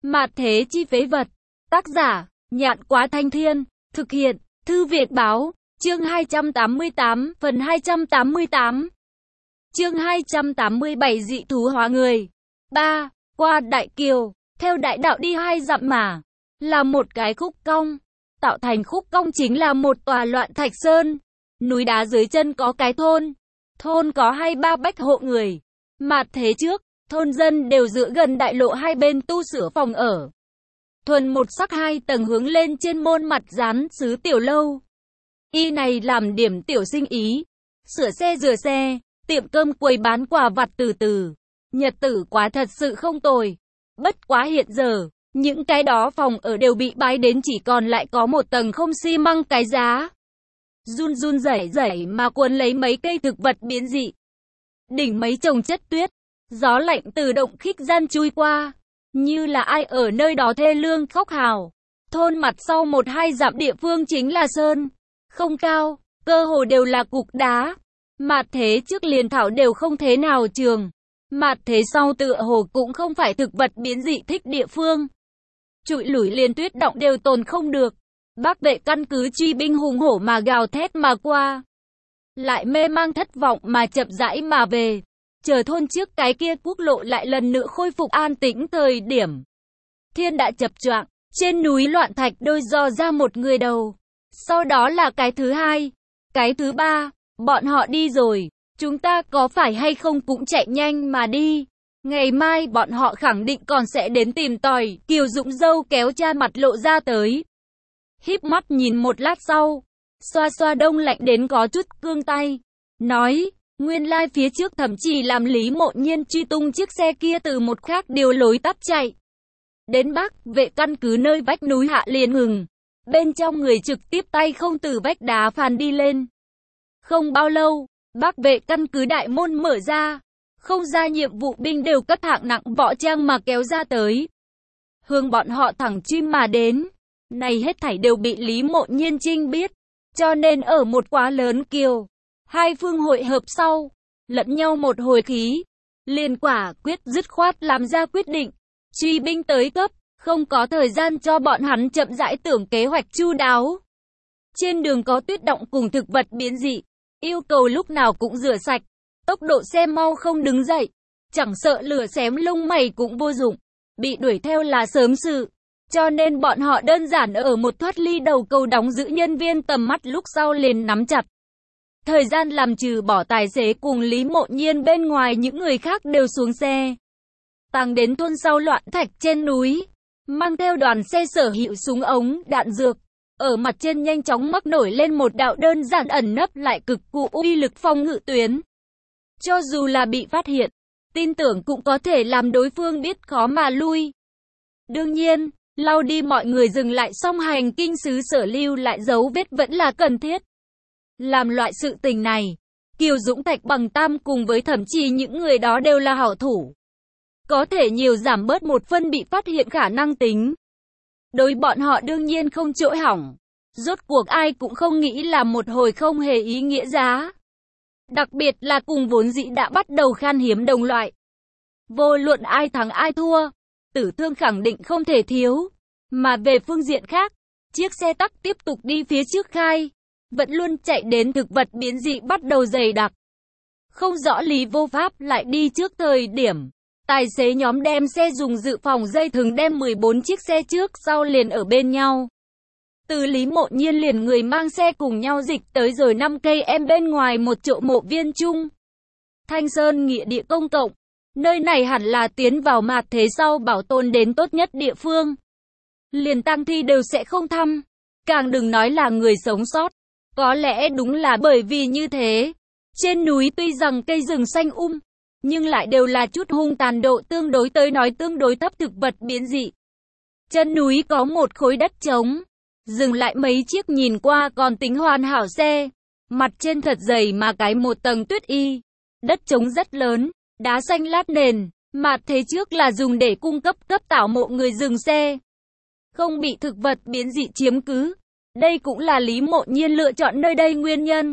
Mạt thế chi phế vật. Tác giả, Nhạn Quá Thanh Thiên. Thực hiện, Thư Việt Báo. Chương 288, phần 288. Chương 287 dị thú hóa người. 3. Qua Đại Kiều. Theo đại đạo đi 2 dặm mà. Là một cái khúc cong. Tạo thành khúc cong chính là một tòa loạn thạch sơn. Núi đá dưới chân có cái thôn. Thôn có 2-3 bách hộ người. Mạt thế trước, thôn dân đều dựa gần đại lộ hai bên tu sửa phòng ở. Thuần một sắc 2 tầng hướng lên trên môn mặt dán sứ tiểu lâu. Y này làm điểm tiểu sinh ý. Sửa xe rửa xe, tiệm cơm quầy bán quà vặt từ từ. Nhật tử quá thật sự không tồi. Bất quá hiện giờ, những cái đó phòng ở đều bị bái đến chỉ còn lại có một tầng không xi măng cái giá. Run run rẩy rẩy mà cuốn lấy mấy cây thực vật biến dị. Đỉnh mấy chồng chất tuyết. Gió lạnh từ động khích gian chui qua. Như là ai ở nơi đó thê lương khóc hào. Thôn mặt sau 1-2 dặm địa phương chính là sơn. Không cao, cơ hồ đều là cục đá. Mạt thế trước liền thảo đều không thế nào trường. Mạt thế sau tựa hồ cũng không phải thực vật biến dị thích địa phương. Trụi lủi liền tuyết động đều tồn không được. Bác vệ căn cứ truy binh hùng hổ mà gào thét mà qua. Lại mê mang thất vọng mà chậm rãi mà về. Chờ thôn trước cái kia quốc lộ lại lần nữa khôi phục an tĩnh thời điểm. Thiên đã chập choạng, trên núi loạn thạch đôi dò ra một người đầu. Sau đó là cái thứ hai, cái thứ ba, bọn họ đi rồi, chúng ta có phải hay không cũng chạy nhanh mà đi. Ngày mai bọn họ khẳng định còn sẽ đến tìm tòi. Kiều Dũng dâu kéo cha mặt lộ ra tới. Híp mắt nhìn một lát sau, xoa xoa đông lạnh đến có chút cương tay, nói, nguyên lai phía trước thậm chí làm Lý Mộ Nhiên truy tung chiếc xe kia từ một khác điều lối tắt chạy. Đến Bắc vệ căn cứ nơi vách núi hạ liền ngừng. Bên trong người trực tiếp tay không từ vách đá phàn đi lên. Không bao lâu, Bắc vệ căn cứ đại môn mở ra. Không ra nhiệm vụ binh đều cất hạng nặng võ trang mà kéo ra tới. Hướng bọn họ thẳng chim mà đến. Này hết thảy đều bị Lý Mộ Nhiên Trinh biết. Cho nên ở một quá lớn kiều. Hai phương hội hợp sau. Lẫn nhau một hồi khí. Liền quả quyết dứt khoát làm ra quyết định. Truy binh tới cấp. Không có thời gian cho bọn hắn chậm rãi tưởng kế hoạch chu đáo. Trên đường có tuyết động cùng thực vật biến dị. Yêu cầu lúc nào cũng rửa sạch. Tốc độ xe mau không đứng dậy. Chẳng sợ lửa xém lông mày cũng vô dụng. Bị đuổi theo là sớm sự. Cho nên bọn họ đơn giản ở một thoát ly đầu cầu đóng giữ nhân viên tầm mắt lúc sau liền nắm chặt. Thời gian làm trừ bỏ tài xế cùng Lý Mộ Nhiên bên ngoài những người khác đều xuống xe. Tăng đến thôn sau loạn thạch trên núi. Mang theo đoàn xe sở hữu súng ống, đạn dược. Ở mặt trên nhanh chóng mắc nổi lên một đạo đơn giản ẩn nấp lại cực cụ uy lực phòng ngự tuyến. Cho dù là bị phát hiện, tin tưởng cũng có thể làm đối phương biết khó mà lui. Đương nhiên, lau đi mọi người dừng lại song hành kinh sứ sở lưu lại dấu vết vẫn là cần thiết. Làm loại sự tình này, Kiều Dũng Thạch Bằng Tam cùng với thậm chí những người đó đều là hảo thủ. Có thể nhiều giảm bớt một phân bị phát hiện khả năng tính. Đối bọn họ đương nhiên không chỗ hỏng. Rốt cuộc ai cũng không nghĩ là một hồi không hề ý nghĩa giá. Đặc biệt là cùng vốn dĩ đã bắt đầu khan hiếm đồng loại. Vô luận ai thắng ai thua, tử thương khẳng định không thể thiếu. Mà về phương diện khác, chiếc xe tắc tiếp tục đi phía trước khai. Vẫn luôn chạy đến thực vật biến dị bắt đầu dày đặc. Không rõ lý vô pháp lại đi trước thời điểm. Tài xế nhóm đem xe dùng dự phòng dây thừng đem 14 chiếc xe trước sau liền ở bên nhau. Từ Lý Mộ Nhiên liền người mang xe cùng nhau dịch tới rồi 5 cây em bên ngoài một chỗ mộ viên chung. Thanh Sơn nghĩa địa công cộng. Nơi này hẳn là tiến vào mạt thế sau bảo tồn đến tốt nhất địa phương. Liền tang thi đều sẽ không thăm. Càng đừng nói là người sống sót. Có lẽ đúng là bởi vì như thế. Trên núi tuy rằng cây rừng xanh nhưng lại đều là chút hung tàn độ tương đối tới nói tương đối thấp thực vật biến dị. Chân núi có một khối đất trống. Dừng lại mấy chiếc nhìn qua còn tính hoàn hảo xe. Mặt trên thật dày mà cái một tầng tuyết y. Đất trống rất lớn, đá xanh lát nền. Mạt thế trước là dùng để cung cấp tạo mộ người dừng xe. Không bị thực vật biến dị chiếm cứ. Đây cũng là Lý Mộ Nhiên lựa chọn nơi đây nguyên nhân.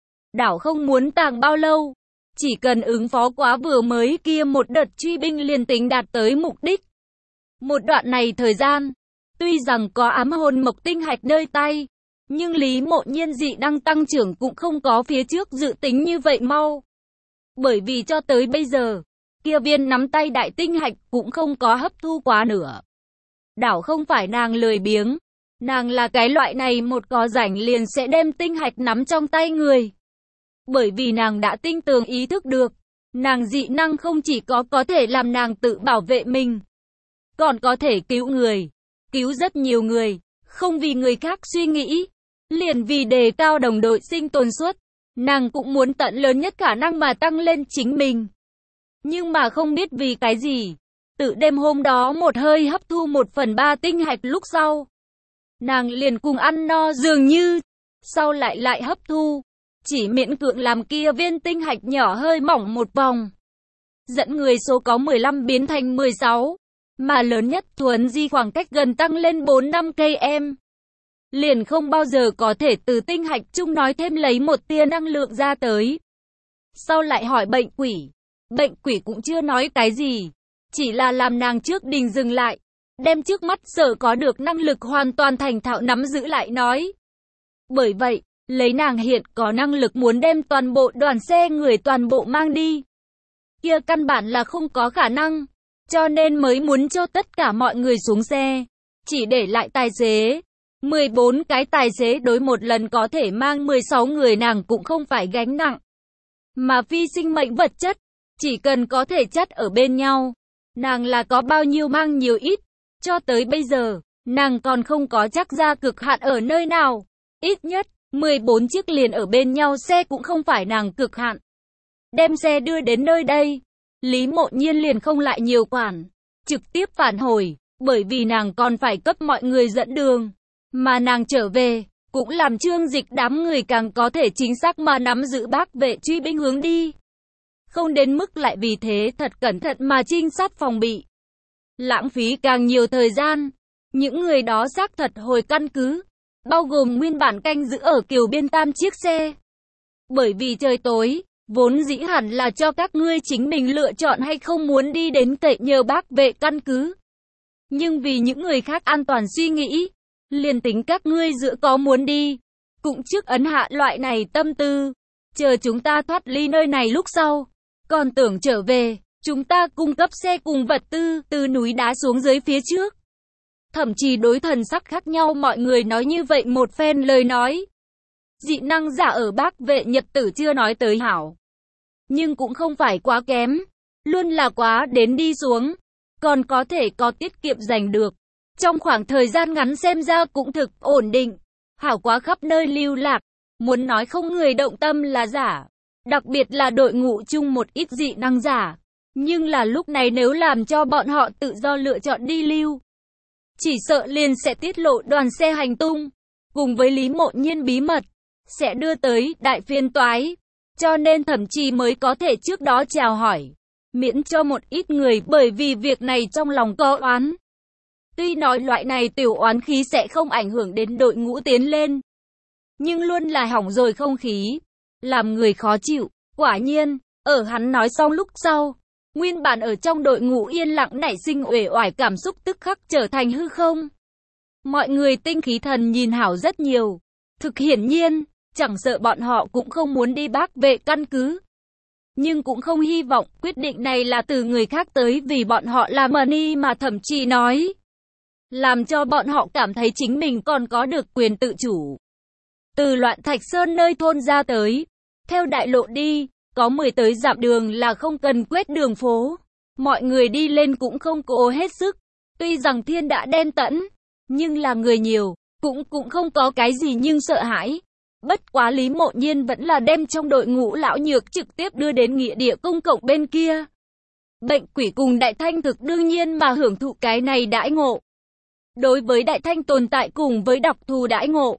Đảo không muốn tàng bao lâu. Chỉ cần ứng phó quá vừa mới kia một đợt truy binh liền tính đạt tới mục đích. Một đoạn này thời gian, tuy rằng có ám hồn mộc tinh hạch nơi tay, nhưng Lý Mộ Nhiên dị năng tăng trưởng cũng không có phía trước dự tính như vậy mau. Bởi vì cho tới bây giờ, kia viên nắm tay đại tinh hạch cũng không có hấp thu quá nửa. Đảo không phải nàng lười biếng, nàng là cái loại này một có rảnh liền sẽ đem tinh hạch nắm trong tay người. Bởi vì nàng đã tinh tường ý thức được, nàng dị năng không chỉ có thể làm nàng tự bảo vệ mình, còn có thể cứu người, cứu rất nhiều người, không vì người khác suy nghĩ, liền vì đề cao đồng đội sinh tồn suất, nàng cũng muốn tận lớn nhất khả năng mà tăng lên chính mình. Nhưng mà không biết vì cái gì, tự đêm hôm đó một hơi hấp thu 1/3 tinh hạch lúc sau, nàng liền cùng ăn no dường như, sau lại hấp thu, chỉ miễn cưỡng làm kia viên tinh hạch nhỏ hơi mỏng một vòng. Dẫn người số có 15 biến thành 16, mà lớn nhất thuần di khoảng cách gần tăng lên 4-5 km. Liền không bao giờ có thể từ tinh hạch chung nói thêm lấy một tia năng lượng ra tới. Sau lại hỏi bệnh quỷ cũng chưa nói cái gì, chỉ là làm nàng trước đình dừng lại, đem trước mắt sở có được năng lực hoàn toàn thành thạo nắm giữ lại nói. Bởi vậy, lấy nàng hiện có năng lực muốn đem toàn bộ đoàn xe người toàn bộ mang đi, kia căn bản là không có khả năng, cho nên mới muốn cho tất cả mọi người xuống xe, chỉ để lại tài xế. 14 cái tài xế đối một lần có thể mang 16 người nàng cũng không phải gánh nặng. Mà phi sinh mệnh vật chất, chỉ cần có thể chất ở bên nhau, nàng là có bao nhiêu mang nhiều ít. Cho tới bây giờ, nàng còn không có chắc ra cực hạn ở nơi nào. Ít nhất, 14 chiếc liền ở bên nhau xe cũng không phải nàng cực hạn. Đem xe đưa đến nơi đây, Lý Mộ Nhiên liền không lại nhiều quản, trực tiếp phản hồi, bởi vì nàng còn phải cấp mọi người dẫn đường. Mà nàng trở về, cũng làm Trương Dịch đám người càng có thể chính xác mà nắm giữ Bác Vệ truy binh hướng đi. Không đến mức lại vì thế thật cẩn thận mà trinh sát phòng bị. Lãng phí càng nhiều thời gian, những người đó xác thật hồi căn cứ, bao gồm nguyên bản canh giữ ở Kiều Biên 8 chiếc xe. Bởi vì trời tối, vốn dĩ hẳn là cho các ngươi chính mình lựa chọn hay không muốn đi đến cậy nhờ Bác Vệ căn cứ. Nhưng vì những người khác an toàn suy nghĩ, liền tính các ngươi giữa có muốn đi, cũng trước ấn hạ loại này tâm tư, chờ chúng ta thoát ly nơi này lúc sau, còn tưởng trở về, chúng ta cung cấp xe cùng vật tư từ núi đá xuống dưới phía trước. Thậm chí đối thần sắc khác nhau mọi người nói như vậy một phen lời nói. Dị năng giả ở Bác Vệ nhật tử chưa nói tới hảo, nhưng cũng không phải quá kém, luôn là quá đến đi xuống, còn có thể có tiết kiệm giành được. Trong khoảng thời gian ngắn xem ra cũng thực ổn định, hảo quá khắp nơi lưu lạc, muốn nói không người động tâm là giả, đặc biệt là đội ngũ chung một ít dị năng giả, nhưng là lúc này nếu làm cho bọn họ tự do lựa chọn đi lưu, chỉ sợ liền sẽ tiết lộ đoàn xe hành tung, cùng với Lý Mộ Nhiên bí mật, sẽ đưa tới đại phiền toái, cho nên thậm chí mới có thể trước đó chào hỏi, miễn cho một ít người bởi vì việc này trong lòng có oán. Tuy nói loại này tiểu oán khí sẽ không ảnh hưởng đến đội ngũ tiến lên, nhưng luôn là hỏng rồi không khí, làm người khó chịu. Quả nhiên, ở hắn nói xong lúc sau, nguyên bản ở trong đội ngũ yên lặng nảy sinh uể oải cảm xúc tức khắc trở thành hư không. Mọi người tinh khí thần nhìn hảo rất nhiều. Thực hiển nhiên, chẳng sợ bọn họ cũng không muốn đi Bác Vệ căn cứ, nhưng cũng không hy vọng quyết định này là từ người khác tới vì bọn họ là money mà thậm chí nói, làm cho bọn họ cảm thấy chính mình còn có được quyền tự chủ. Từ Loạn Thạch Sơn nơi thôn ra tới, theo đại lộ đi, có 10 tới dặm đường là không cần quét đường phố. Mọi người đi lên cũng không cố hết sức. Tuy rằng thiên đã đen tẫn, nhưng là người nhiều, cũng không có cái gì nhưng sợ hãi. Bất quá Lý Mộ Nhiên vẫn là đem trong đội ngũ lão nhược trực tiếp đưa đến nghĩa địa công cộng bên kia. Bệnh quỷ cùng Đại Thanh thực đương nhiên mà hưởng thụ cái này đãi ngộ. Đối với Đại Thanh tồn tại cùng với đặc thù đãi ngộ,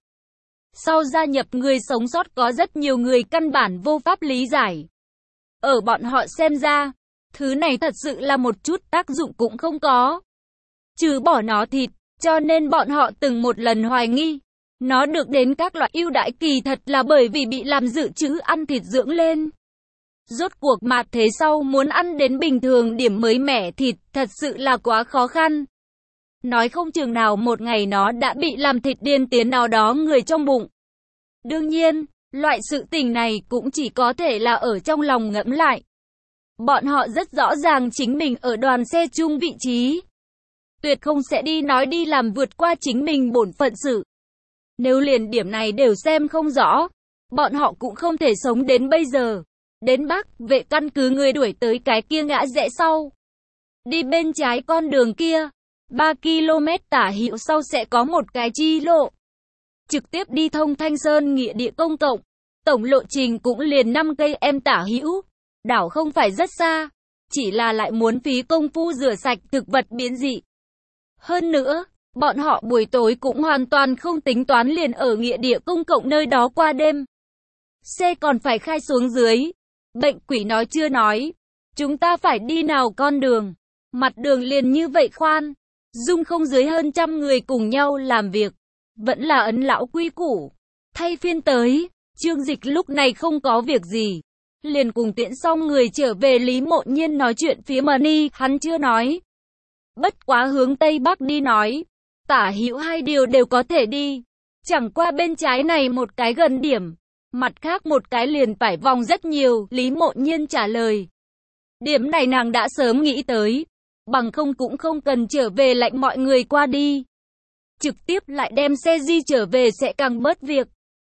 sau gia nhập người sống sót có rất nhiều người căn bản vô pháp lý giải. Ở bọn họ xem ra, thứ này thật sự là một chút tác dụng cũng không có, trừ bỏ nó thịt, cho nên bọn họ từng một lần hoài nghi, nó được đến các loại ưu đãi kỳ thật là bởi vì bị làm dự trữ ăn thịt dưỡng lên. Rốt cuộc mạt thế sau muốn ăn đến bình thường điểm mới mẻ thịt thật sự là quá khó khăn. Nói không chừng nào một ngày nó đã bị làm thịt điên tiến nào đó người trong bụng. Đương nhiên, loại sự tình này cũng chỉ có thể là ở trong lòng ngẫm lại. Bọn họ rất rõ ràng chính mình ở đoàn xe chung vị trí. Tuyệt không sẽ đi nói đi làm vượt qua chính mình bổn phận sự. Nếu liền điểm này đều xem không rõ, bọn họ cũng không thể sống đến bây giờ. Đến Bắc, vệ căn cứ người đuổi tới cái kia ngã rẽ sau. Đi bên trái con đường kia, 3 km tả hữu sau sẽ có một cái chi lộ. Trực tiếp đi thông Thanh Sơn nghĩa địa công cộng. Tổng lộ trình cũng liền 5 cây em tả hữu. Đảo không phải rất xa, chỉ là lại muốn phí công phu rửa sạch thực vật biến dị. Hơn nữa, bọn họ buổi tối cũng hoàn toàn không tính toán liền ở nghĩa địa công cộng nơi đó qua đêm. Xe còn phải khai xuống dưới. Bệnh quỷ nói chưa nói, chúng ta phải đi nào con đường. Mặt đường liền như vậy khoan, dung không dưới hơn 100 người cùng nhau làm việc. Vẫn là ấn lão quy củ. Thay phiên tới, Trương Dịch lúc này không có việc gì. Liền cùng tiễn xong người trở về Lý Mộ Nhiên nói chuyện phía Mani, hắn chưa nói. Bất quá hướng Tây Bắc đi nói, tả hữu hai điều đều có thể đi. Chẳng qua bên trái này một cái gần điểm, mặt khác một cái liền phải vòng rất nhiều, Lý Mộ Nhiên trả lời. Điểm này nàng đã sớm nghĩ tới, bằng không cũng không cần trở về lạnh mọi người qua đi. Trực tiếp lại đem xe di trở về sẽ càng bớt việc.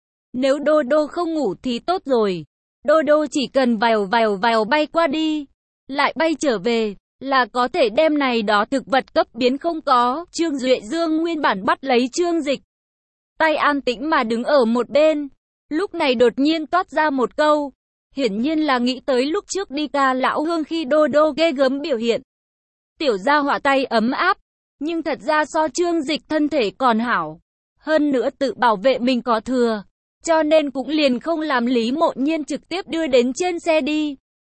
Nếu Đô Đô không ngủ thì tốt rồi. Đô Đô chỉ cần vèo bay qua đi, lại bay trở về, là có thể đem này đó thực vật cấp biến không có. Trương Duệ Dương nguyên bản bắt lấy Trương Dịch. Tay an tĩnh mà đứng ở một bên. Lúc này đột nhiên toát ra một câu. Hiển nhiên là nghĩ tới lúc trước đi ca lão hương khi Đô Đô ghê gớm biểu hiện. Tiểu gia hỏa tay ấm áp, nhưng thật ra so Trương Dịch thân thể còn hảo. Hơn nữa tự bảo vệ mình có thừa. Cho nên cũng liền không làm Lý Mộ Nhiên trực tiếp đưa đến trên xe đi.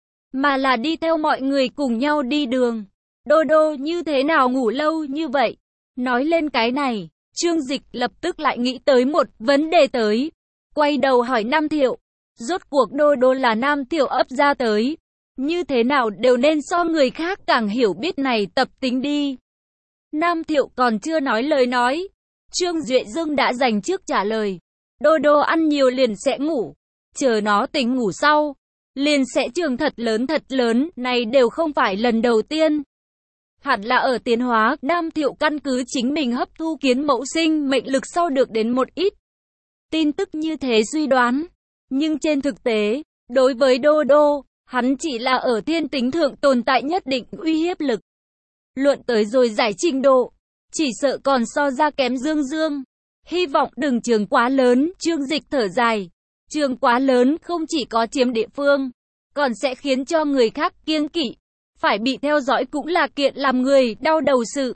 Mà là đi theo mọi người cùng nhau đi đường. Đô Đô như thế nào ngủ lâu như vậy? Nói lên cái này, Trương Dịch lập tức lại nghĩ tới một vấn đề tới. Quay đầu hỏi Nam Thiệu. Rốt cuộc Đô Đô là Nam Thiệu ấp ra tới. Như thế nào đều nên so người khác càng hiểu biết này tập tính đi. Nam Thiệu còn chưa nói lời nói. Trương Duệ Dương đã dành trước trả lời. Đô Đô ăn nhiều liền sẽ ngủ. Chờ nó tỉnh ngủ sau, liền sẽ trường thật lớn, này đều không phải lần đầu tiên. Hẳn là ở tiến hóa, Nam Thiệu căn cứ chính mình hấp thu kiến mẫu sinh mệnh lực sau được đến một ít tin tức như thế suy đoán. Nhưng trên thực tế, đối với Đô Đô, hắn chỉ là ở thiên tính thượng tồn tại nhất định uy hiếp lực. Luận tới rồi giải trình độ, chỉ sợ còn so ra kém Dương Dương. Hy vọng đừng trường quá lớn, Trương Dịch thở dài. Trường quá lớn không chỉ có chiếm địa phương, còn sẽ khiến cho người khác kiêng kỵ. Phải bị theo dõi cũng là kiện làm người đau đầu sự.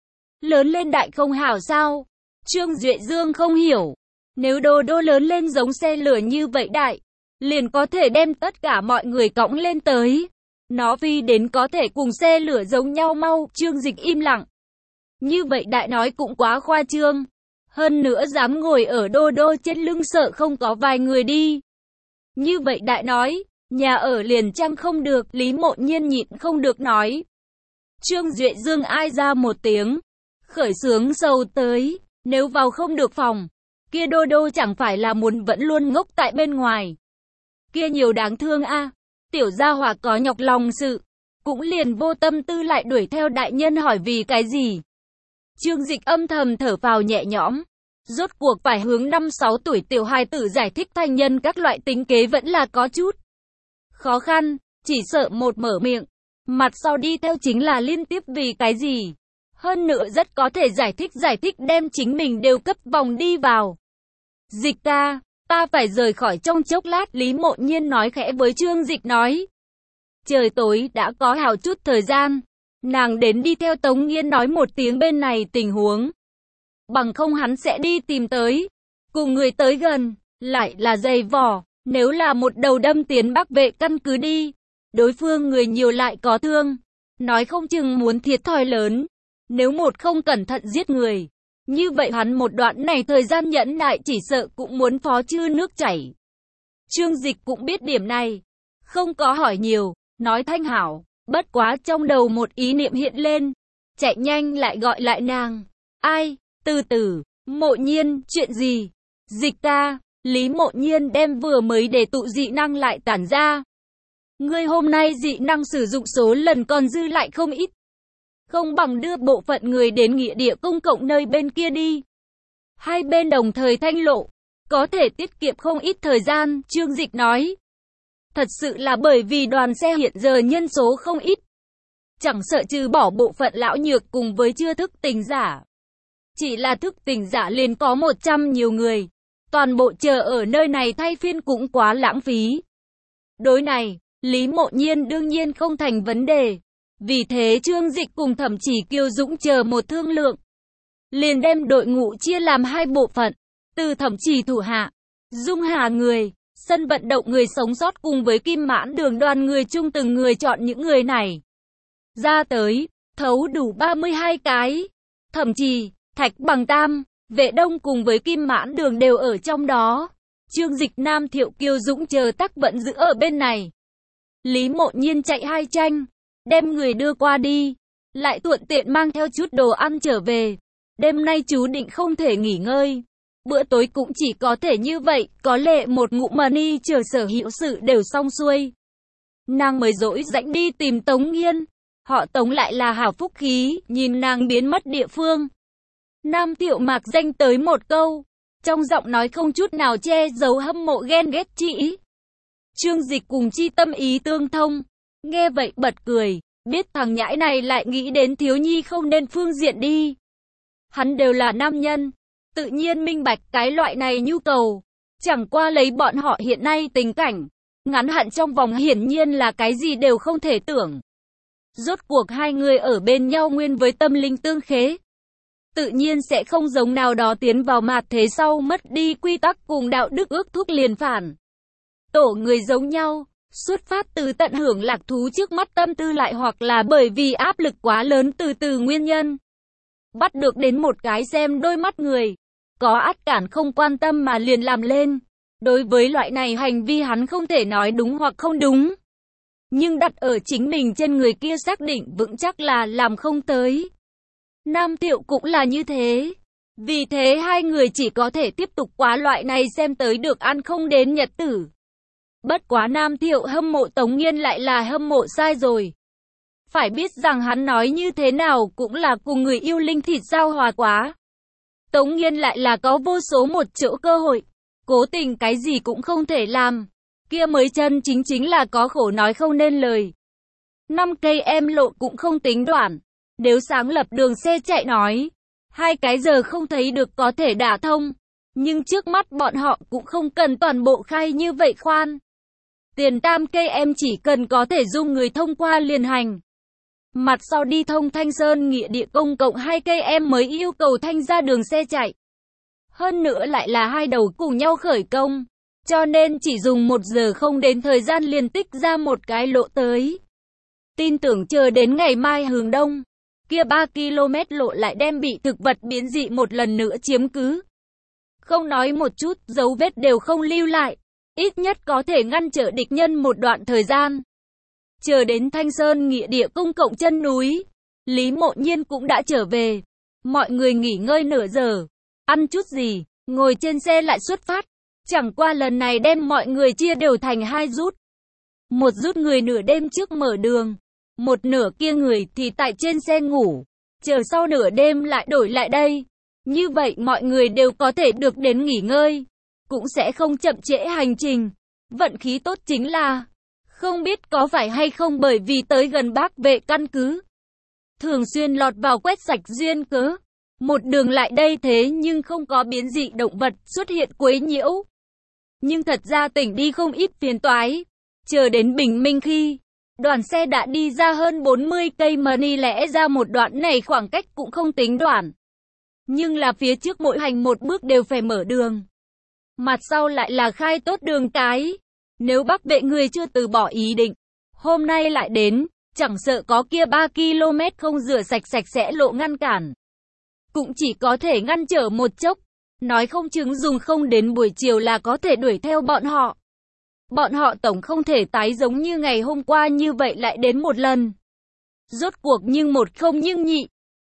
Lớn lên đại không hảo sao? Trương Duệ Dương không hiểu. Nếu Đô Đô lớn lên giống xe lửa như vậy đại, liền có thể đem tất cả mọi người cõng lên tới. Nó phi đến có thể cùng xe lửa giống nhau mau. Trương Dịch im lặng. Như vậy đại nói cũng quá khoa trương. Hơn nữa dám ngồi ở Đô Đô trên lưng sợ không có vài người đi. Như vậy đại nói, nhà ở liền chăng không được, Lý Mộ Nhiên nhịn không được nói. Trương Duệ Dương ai ra một tiếng, khởi sướng sâu tới, nếu vào không được phòng, kia Đô Đô chẳng phải là muốn vẫn luôn ngốc tại bên ngoài. Kia nhiều đáng thương a, tiểu gia hỏa có nhọc lòng sự, cũng liền vô tâm tư lại đuổi theo đại nhân hỏi vì cái gì. Trương Dịch âm thầm thở phào nhẹ nhõm. Rốt cuộc phải hướng 5-6 tuổi tiểu hài tử giải thích thành nhân các loại tính kế vẫn là có chút khó khăn, chỉ sợ một mở miệng, mặt sau đi theo chính là liên tiếp vì cái gì. Hơn nữa rất có thể giải thích đem chính mình đều cấp vòng đi vào. Dịch ca, ta phải rời khỏi trong chốc lát, Lý Mộ Nhiên nói khẽ với Trương Dịch nói. Trời tối đã có hào chút thời gian, nàng đến đi theo Tống Nghiên nói một tiếng bên này tình huống. Bằng không hắn sẽ đi tìm tới, cùng người tới gần, lại là dày vỏ, nếu là một đầu đâm tiến Bắc vệ căn cứ đi, đối phương người nhiều lại có thương, nói không chừng muốn thiệt thòi lớn, nếu một không cẩn thận giết người, như vậy hắn một đoạn này thời gian nhẫn nại chỉ sợ cũng muốn phó chư nước chảy. Trương Dịch cũng biết điểm này, không có hỏi nhiều, nói thanh hảo, bất quá trong đầu một ý niệm hiện lên, chạy nhanh lại gọi lại nàng. Ai, từ từ, Mộ Nhiên, chuyện gì? Dịch ca, Lý Mộ Nhiên đem vừa mới để tụ dị năng lại tản ra. Ngươi hôm nay dị năng sử dụng số lần còn dư lại không ít. Không bằng đưa bộ phận người đến nghĩa địa công cộng nơi bên kia đi. Hai bên đồng thời thanh lộ, có thể tiết kiệm không ít thời gian, Trương Dịch nói. Thật sự là bởi vì đoàn xe hiện giờ nhân số không ít. Chẳng sợ trừ bỏ bộ phận lão nhược cùng với chưa thức tỉnh giả. Chỉ là thức tỉnh giả liền có 100 nhiều người. Toàn bộ chờ ở nơi này thay phiên cũng quá lãng phí. Đối này, Lý Mộ Nhiên đương nhiên không thành vấn đề. Vì thế Trương Dịch cùng Thẩm Chỉ Kiêu Dũng chờ một thương lượng. Liền đem đội ngũ chia làm hai bộ phận. Từ Thẩm Chỉ thủ hạ, Dung Hà người, sân vận động người sống sót cùng với Kim Mãn Đường đoàn người chung từng người chọn những người này. Ra tới, thấu đủ 32 cái. Thẩm Chỉ, Thạch Bằng Tam, Vệ Đông cùng với Kim Mãn Đường đều ở trong đó. Trương Dịch Nam Thiệu Kiêu Dũng chờ tắc bận giữ ở bên này. Lý Mộ Nhiên chạy hai tranh, đem người đưa qua đi, lại thuận tiện mang theo chút đồ ăn trở về. Đêm nay chú định không thể nghỉ ngơi. Bữa tối cũng chỉ có thể như vậy, có lệ một ngụm mà ni chờ sở hữu sự đều xong xuôi. Nàng mới dỗi rãnh đi tìm Tống Nghiên. Họ Tống lại là hảo phúc khí, nhìn nàng biến mất địa phương. Nam Thiệu mạc danh tới một câu, trong giọng nói không chút nào che giấu hâm mộ ghen ghét chị. Trương Dịch cùng chi tâm ý tương thông, nghe vậy bật cười, biết thằng nhãi này lại nghĩ đến thiếu nhi không nên phương diện đi. Hắn đều là nam nhân, tự nhiên minh bạch cái loại này nhu cầu, chẳng qua lấy bọn họ hiện nay tình cảnh, ngắn hạn trong vòng hiển nhiên là cái gì đều không thể tưởng. Rốt cuộc hai người ở bên nhau nguyên với tâm linh tương khế. Tự nhiên sẽ không giống nào đó tiến vào mạt thế sau mất đi quy tắc cùng đạo đức ước thúc liền phản. Tổ người giống nhau, xuất phát từ tận hưởng lạc thú trước mắt tâm tư lại hoặc là bởi vì áp lực quá lớn từ nguyên nhân. Bắt được đến một cái xem đôi mắt người, có át cản không quan tâm mà liền làm lên. Đối với loại này hành vi hắn không thể nói đúng hoặc không đúng. Nhưng đặt ở chính mình trên người kia xác định vững chắc là làm không tới. Nam Thiệu cũng là như thế. Vì thế hai người chỉ có thể tiếp tục quá loại này xem tới được ăn không đến nhật tử. Bất quá Nam Thiệu hâm mộ Tống Nghiên lại là hâm mộ sai rồi. Phải biết rằng hắn nói như thế nào cũng là cùng người yêu linh thịt giao hòa quá. Tống Nghiên lại là có vô số một chỗ cơ hội. Cố tình cái gì cũng không thể làm. Kia mới chân chính là có khổ nói không nên lời. 5 cây em lộ cũng không tính đoạn. Nếu sáng lập đường xe chạy nói, 2 cái giờ không thấy được có thể đả thông. Nhưng trước mắt bọn họ cũng không cần toàn bộ khai như vậy khoan. Tiền tam cây em chỉ cần có thể dung người thông qua liền hành. Mặt sau đi thông Thanh Sơn nghĩa địa công cộng 2 cây em mới yêu cầu thanh ra đường xe chạy. Hơn nữa lại là hai đầu cùng nhau khởi công. Cho nên chỉ dùng 1 giờ không đến thời gian liền tích ra một cái lộ tới. Tin tưởng chờ đến ngày mai hướng đông, kia 3 km lộ lại đem bị thực vật biến dị một lần nữa chiếm cứ. Không nói một chút, dấu vết đều không lưu lại. Ít nhất có thể ngăn trở địch nhân một đoạn thời gian. Chờ đến Thanh Sơn nghĩa địa công cộng chân núi, Lý Mộ Nhiên cũng đã trở về. Mọi người nghỉ ngơi nửa giờ, ăn chút gì, ngồi trên xe lại xuất phát. Chẳng qua lần này đem mọi người chia đều thành 2 rút. Một rút người nửa đêm trước mở đường, một nửa kia người thì tại trên xe ngủ, chờ sau nửa đêm lại đổi lại đây. Như vậy mọi người đều có thể được đến nghỉ ngơi, cũng sẽ không chậm trễ hành trình. Vận khí tốt chính là, không biết có phải hay không bởi vì tới gần Bác Vệ căn cứ, thường xuyên lọt vào quét sạch duyên cớ. Một đường lại đây thế nhưng không có biến dị động vật xuất hiện quấy nhiễu. Nhưng thật ra tỉnh đi không ít phiền toái. Chờ đến bình minh khi, đoàn xe đã đi ra hơn 40 cây mà ni lẽ ra một đoạn này khoảng cách cũng không tính đoạn. Nhưng là phía trước mỗi hành một bước đều phải mở đường. Mặt sau lại là khai tốt đường cái. Nếu Bắc Vệ người chưa từ bỏ ý định, hôm nay lại đến, chẳng sợ có kia 3 km không rửa sạch sẽ lộ ngăn cản. Cũng chỉ có thể ngăn trở một chốc. Nói không chứng dùng không đến buổi chiều là có thể đuổi theo bọn họ. Bọn họ tổng không thể tái giống như ngày hôm qua như vậy lại đến một lần. Rốt cuộc nhưng một không nhưng nhị,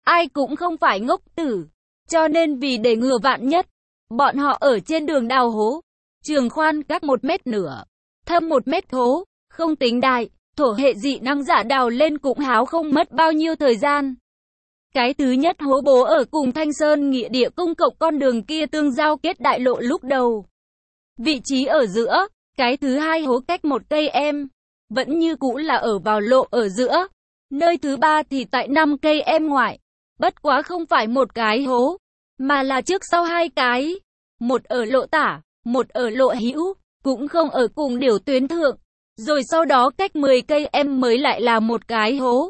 ai cũng không phải ngốc tử. Cho nên vì để ngừa vạn nhất, bọn họ ở trên đường đào hố, trường khoan các 1 mét nửa, thâm 1 mét hố, không tính đại, thổ hệ dị năng giả đào lên cũng háo không mất bao nhiêu thời gian. Cái thứ nhất hố bố ở cùng Thanh Sơn nghĩa địa công cộng con đường kia tương giao kết đại lộ lúc đầu. Vị trí ở giữa, cái thứ hai hố cách 1 cây em, vẫn như cũ là ở vào lộ ở giữa. Nơi thứ ba thì tại 5 cây em ngoại, bất quá không phải một cái hố, mà là trước sau 2 cái. Một ở lộ tả, một ở lộ hữu, cũng không ở cùng điều tuyến thượng. Rồi sau đó cách 10 cây em mới lại là một cái hố.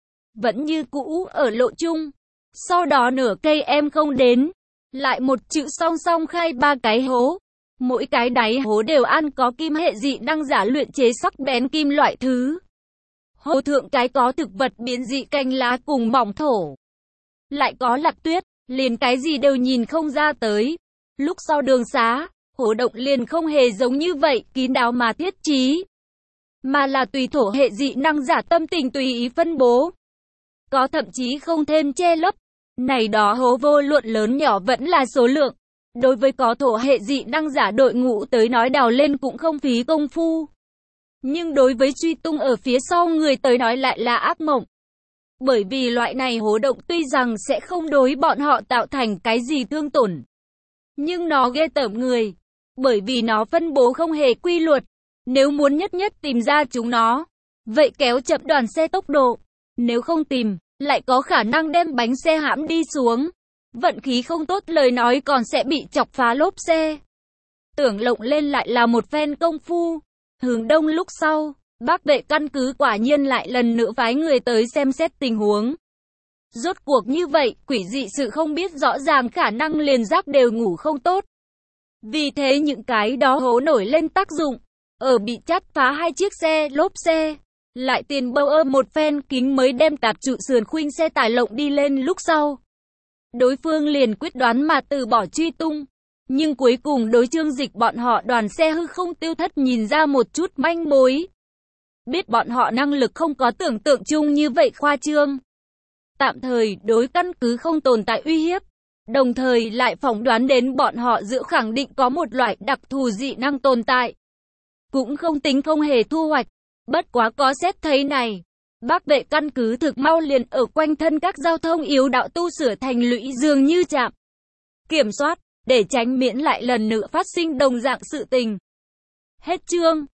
Vẫn như cũ ở lộ chung. Sau đó nửa cây em không đến, lại một chữ song song khai 3 cái hố. Mỗi cái đáy hố đều ăn có kim hệ dị năng giả luyện chế sắc bén kim loại thứ. Hố thượng cái có thực vật biến dị cành lá cùng mỏng thổ. Lại có lạc tuyết, liền cái gì đều nhìn không ra tới. Lúc sau đường xá, hố động liền không hề giống như vậy, kín đáo mà thiết trí. Mà là tùy thổ hệ dị năng giả tâm tình tùy ý phân bố. Có thậm chí không thêm che lấp. Này đó hố vô luận lớn nhỏ vẫn là số lượng. Đối với có thổ hệ dị năng giả đội ngũ tới nói đào lên cũng không phí công phu. Nhưng đối với truy tung ở phía sau người tới nói lại là ác mộng. Bởi vì loại này hố động tuy rằng sẽ không đối bọn họ tạo thành cái gì thương tổn. Nhưng nó ghê tởm người. Bởi vì nó phân bố không hề quy luật. Nếu muốn nhất nhất tìm ra chúng nó, vậy kéo chậm đoàn xe tốc độ. Nếu không tìm, lại có khả năng đem bánh xe hãm đi xuống. Vận khí không tốt lời nói còn sẽ bị chọc phá lốp xe. Tưởng lộng lên lại là một phen công phu. Hướng đông lúc sau, Bắc vệ căn cứ quả nhiên lại lần nữa phái người tới xem xét tình huống. Rốt cuộc như vậy, quỷ dị sự không biết rõ ràng khả năng liền giáp đều ngủ không tốt. Vì thế những cái đó hố nổi lên tác dụng. Ở bị chát phá 2 chiếc xe, lốp xe. Lại tiền bâu ơ một phen kính mới đem tạp trụ sườn khuynh xe tải lộng đi lên lúc sau. Đối phương liền quyết đoán mà từ bỏ truy tung. Nhưng cuối cùng đối Trương Dịch bọn họ đoàn xe hư không tiêu thất nhìn ra một chút manh mối. Biết bọn họ năng lực không có tưởng tượng chung như vậy khoa trương. Tạm thời đối căn cứ không tồn tại uy hiếp. Đồng thời lại phỏng đoán đến bọn họ giữa khẳng định có một loại đặc thù dị năng tồn tại. Cũng không tính không hề thu hoạch. Bất quá có xét thấy này. Bắc vệ căn cứ thực mau liền ở quanh thân các giao thông yếu đạo tu sửa thành lũy dường như trạm kiểm soát, để tránh miễn lại lần nữa phát sinh đồng dạng sự tình. Hết chương.